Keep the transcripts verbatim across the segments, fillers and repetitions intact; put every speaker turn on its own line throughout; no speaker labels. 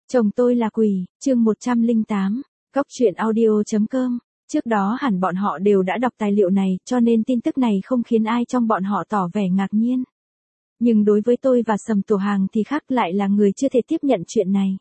Chồng tôi là quỷ, chương một trăm lẻ tám, Cóc truyện audio chấm com. Trước đó hẳn bọn họ đều đã đọc tài liệu này, cho nên tin tức này không khiến ai trong bọn họ tỏ vẻ ngạc nhiên. Nhưng đối với tôi và Sầm Tổ Hàng thì khác, lại là người chưa thể tiếp nhận chuyện này.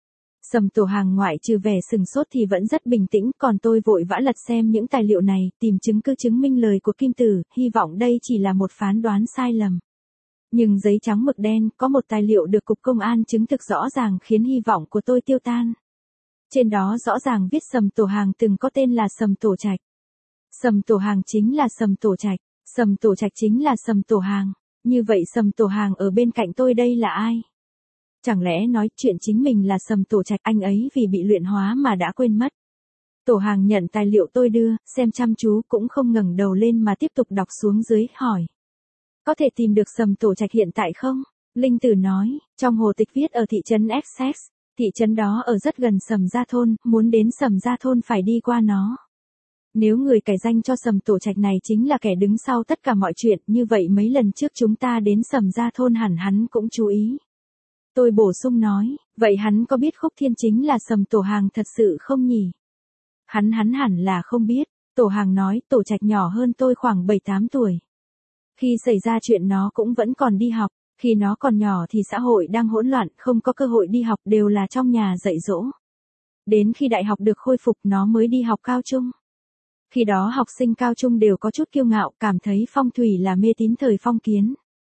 Sầm Tổ Hàng ngoại trừ vẻ sừng sốt thì vẫn rất bình tĩnh, còn tôi vội vã lật xem những tài liệu này, tìm chứng cứ chứng minh lời của Kim Tử, hy vọng đây chỉ là một phán đoán sai lầm. Nhưng giấy trắng mực đen, có một tài liệu được Cục Công an chứng thực rõ ràng khiến hy vọng của tôi tiêu tan. Trên đó rõ ràng viết Sầm Tổ Hàng từng có tên là Sầm Tổ Trạch. Sầm Tổ Hàng chính là Sầm Tổ Trạch, Sầm Tổ Trạch chính là Sầm Tổ Hàng. Như vậy Sầm Tổ Hàng ở bên cạnh tôi đây là ai? Chẳng lẽ nói chuyện chính mình là Sầm Tổ Trạch, anh ấy vì bị luyện hóa mà đã quên mất. Tổ Hàng nhận tài liệu tôi đưa, xem chăm chú cũng không ngẩng đầu lên mà tiếp tục đọc xuống dưới, hỏi. Có thể tìm được Sầm Tổ Trạch hiện tại không? Linh Tử nói, trong hồ tịch viết ở thị trấn Essex, thị trấn đó ở rất gần Sầm Gia Thôn, muốn đến Sầm Gia Thôn phải đi qua nó. Nếu người cải danh cho Sầm Tổ Trạch này chính là kẻ đứng sau tất cả mọi chuyện, như vậy mấy lần trước chúng ta đến Sầm Gia Thôn hẳn hắn cũng chú ý. Tôi bổ sung nói, vậy hắn có biết Khúc Thiên chính là Sầm Tổ Hàng thật sự không nhỉ? Hắn hắn hẳn là không biết. Tổ Hàng nói, Tổ Trạch nhỏ hơn tôi khoảng bảy tám tuổi. Khi xảy ra chuyện nó cũng vẫn còn đi học, khi nó còn nhỏ thì xã hội đang hỗn loạn, không có cơ hội đi học, đều là trong nhà dạy dỗ. Đến khi đại học được khôi phục nó mới đi học cao trung. Khi đó học sinh cao trung đều có chút kiêu ngạo, cảm thấy phong thủy là mê tín thời phong kiến.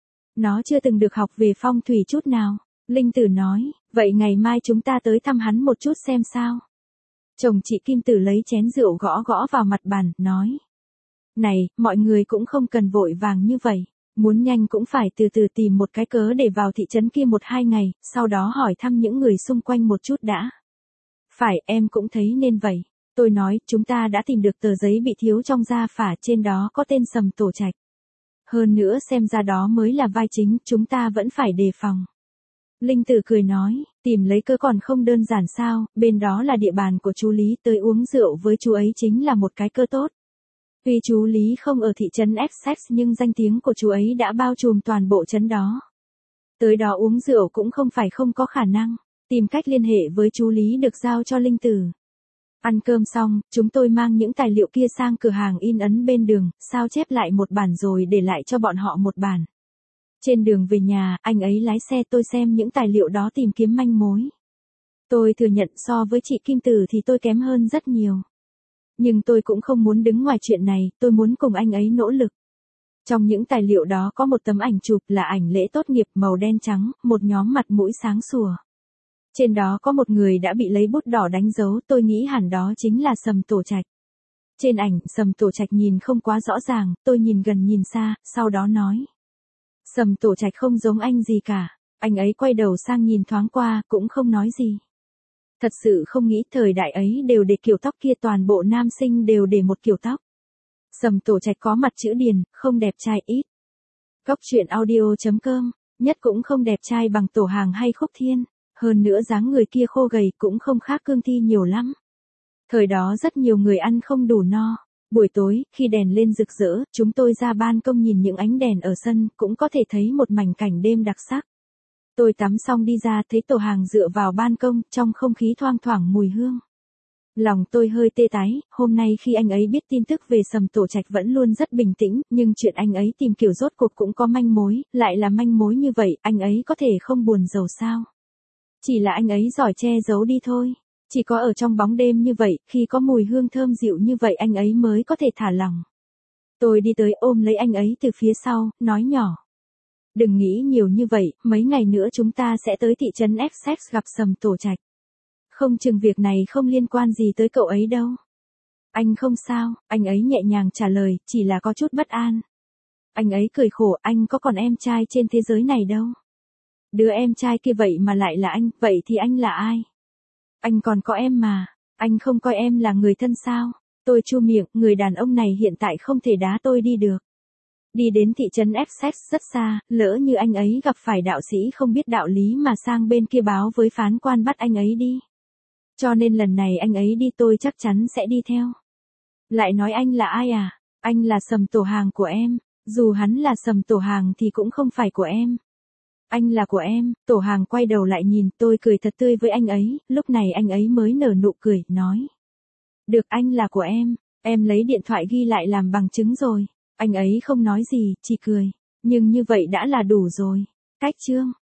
Nó chưa từng được học về phong thủy chút nào. Linh Tử nói, vậy ngày mai chúng ta tới thăm hắn một chút xem sao. Chồng chị Kim Tử lấy chén rượu gõ gõ vào mặt bàn, nói. Này, mọi người cũng không cần vội vàng như vậy. Muốn nhanh cũng phải từ từ tìm một cái cớ để vào thị trấn kia một hai ngày, sau đó hỏi thăm những người xung quanh một chút đã. Phải, em cũng thấy nên vậy. Tôi nói, chúng ta đã tìm được tờ giấy bị thiếu trong gia phả, trên đó có tên Sầm Tổ Trạch. Hơn nữa xem ra đó mới là vai chính, chúng ta vẫn phải đề phòng. Linh Tử cười nói, tìm lấy cớ còn không đơn giản sao, bên đó là địa bàn của chú Lý, tới uống rượu với chú ấy chính là một cái cơ tốt. Tuy chú Lý không ở thị trấn Essex nhưng danh tiếng của chú ấy đã bao trùm toàn bộ trấn đó. Tới đó uống rượu cũng không phải không có khả năng, tìm cách liên hệ với chú Lý được giao cho Linh Tử. Ăn cơm xong, chúng tôi mang những tài liệu kia sang cửa hàng in ấn bên đường, sao chép lại một bản rồi để lại cho bọn họ một bản. Trên đường về nhà, anh ấy lái xe, tôi xem những tài liệu đó tìm kiếm manh mối. Tôi thừa nhận so với chị Kim Tử thì tôi kém hơn rất nhiều. Nhưng tôi cũng không muốn đứng ngoài chuyện này, tôi muốn cùng anh ấy nỗ lực. Trong những tài liệu đó có một tấm ảnh chụp là ảnh lễ tốt nghiệp màu đen trắng, một nhóm mặt mũi sáng sủa. Trên đó có một người đã bị lấy bút đỏ đánh dấu, tôi nghĩ hẳn đó chính là Sầm Tổ Trạch. Trên ảnh, Sầm Tổ Trạch nhìn không quá rõ ràng, tôi nhìn gần nhìn xa, sau đó nói. Sầm Tổ Trạch không giống anh gì cả, anh ấy quay đầu sang nhìn thoáng qua, cũng không nói gì. Thật sự không nghĩ thời đại ấy đều để kiểu tóc kia, toàn bộ nam sinh đều để một kiểu tóc. Sầm Tổ Trạch có mặt chữ điền, không đẹp trai ít. Cóc truyện audio chấm com, nhất cũng không đẹp trai bằng Tổ Hàng hay Khúc Thiên, hơn nữa dáng người kia khô gầy cũng không khác Cương Thi nhiều lắm. Thời đó rất nhiều người ăn không đủ no. Buổi tối, khi đèn lên rực rỡ, chúng tôi ra ban công nhìn những ánh đèn ở sân, cũng có thể thấy một mảnh cảnh đêm đặc sắc. Tôi tắm xong đi ra thấy Tổ Hàng dựa vào ban công, trong không khí thoang thoảng mùi hương. Lòng tôi hơi tê tái, hôm nay khi anh ấy biết tin tức về Sầm Tổ Trạch vẫn luôn rất bình tĩnh, nhưng chuyện anh ấy tìm kiểu rốt cuộc cũng có manh mối, lại là manh mối như vậy, anh ấy có thể không buồn rầu sao? Chỉ là anh ấy giỏi che giấu đi thôi. Chỉ có ở trong bóng đêm như vậy, khi có mùi hương thơm dịu như vậy anh ấy mới có thể thả lỏng. Tôi đi tới ôm lấy anh ấy từ phía sau, nói nhỏ. Đừng nghĩ nhiều như vậy, mấy ngày nữa chúng ta sẽ tới thị trấn Essex gặp Sầm Tổ Trạch. Không chừng việc này không liên quan gì tới cậu ấy đâu. Anh không sao, anh ấy nhẹ nhàng trả lời, chỉ là có chút bất an. Anh ấy cười khổ, anh có còn em trai trên thế giới này đâu. Đứa em trai kia vậy mà lại là anh, vậy thì anh là ai? Anh còn có em mà, anh không coi em là người thân sao? Tôi chu miệng, người đàn ông này hiện tại không thể đá tôi đi được. Đi đến thị trấn Essex rất xa, lỡ như anh ấy gặp phải đạo sĩ không biết đạo lý mà sang bên kia báo với phán quan bắt anh ấy đi. Cho nên lần này anh ấy đi tôi chắc chắn sẽ đi theo. Lại nói anh là ai à? Anh là Sầm Tổ Hàng của em, dù hắn là Sầm Tổ Hàng thì cũng không phải của em. Anh là của em, Tổ Hàng quay đầu lại nhìn, tôi cười thật tươi với anh ấy, lúc này anh ấy mới nở nụ cười, nói. Được, anh là của em, em lấy điện thoại ghi lại làm bằng chứng rồi. Anh ấy không nói gì, chỉ cười. Nhưng như vậy đã là đủ rồi. Cách chương